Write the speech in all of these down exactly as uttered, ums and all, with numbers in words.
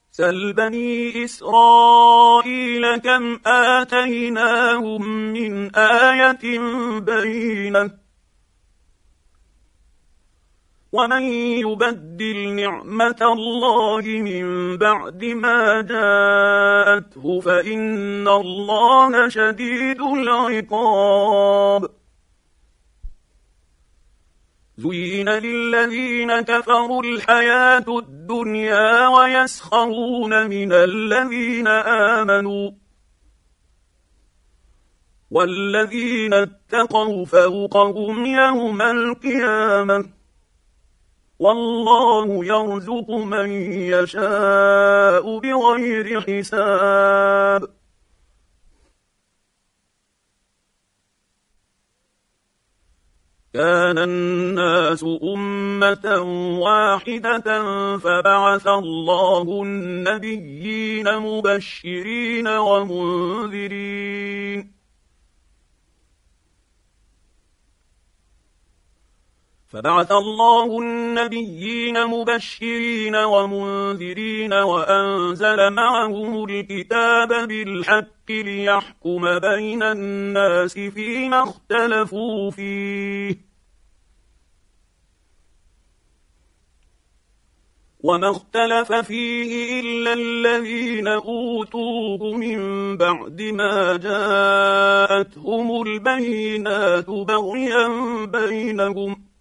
سل بني إسرائيل كم آتيناهم من آية بينة ومن يبدل نعمة الله من بعد ما جاءته فإن الله شديد العقاب. زين للذين كفروا الحياة الدنيا ويسخرون من الذين آمنوا والذين اتقوا فوقهم يوم القيامة والله يرزق من يشاء بغير حساب. كان الناس أمة واحدة فبعث الله النبيين مبشرين ومنذرين فبعث الله النبيين مبشرين ومنذرين وأنزل معهم الكتاب بالحق ليحكم بين الناس فيما اختلفوا فيه وما اختلف فيه إلا الذين أوتوه من بعد ما جاءتهم البينات بغيا بينهم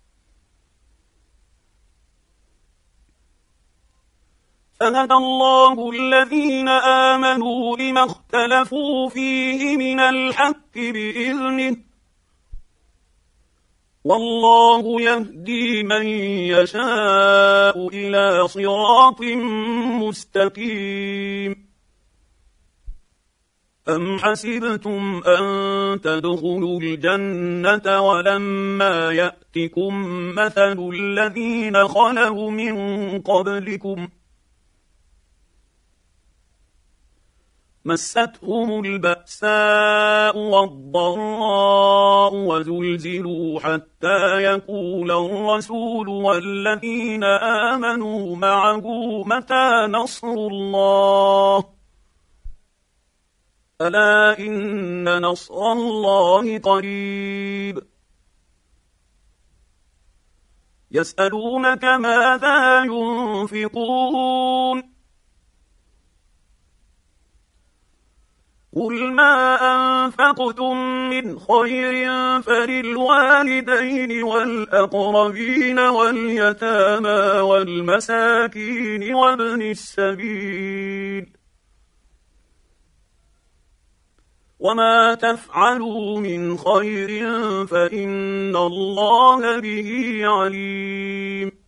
فهدى الله الذين آمنوا لما اختلفوا فيه من الحق بإذنه والله يهدي من يشاء إلى صراط مستقيم. أم حسبتم أن تدخلوا الجنة ولما يأتكم مثل الذين خلوا من قبلكم مستهم البأساء والضراء وزلزلوا حتى يقول الرسول والذين آمنوا معه متى نصر الله ألا إن نصر الله قريب. يسألونك ماذا ينفقون قل ما أنفقتم من خير فللوالدين والأقربين واليتامى والمساكين وابن السبيل وما تفعلوا من خير فإن الله به عليم.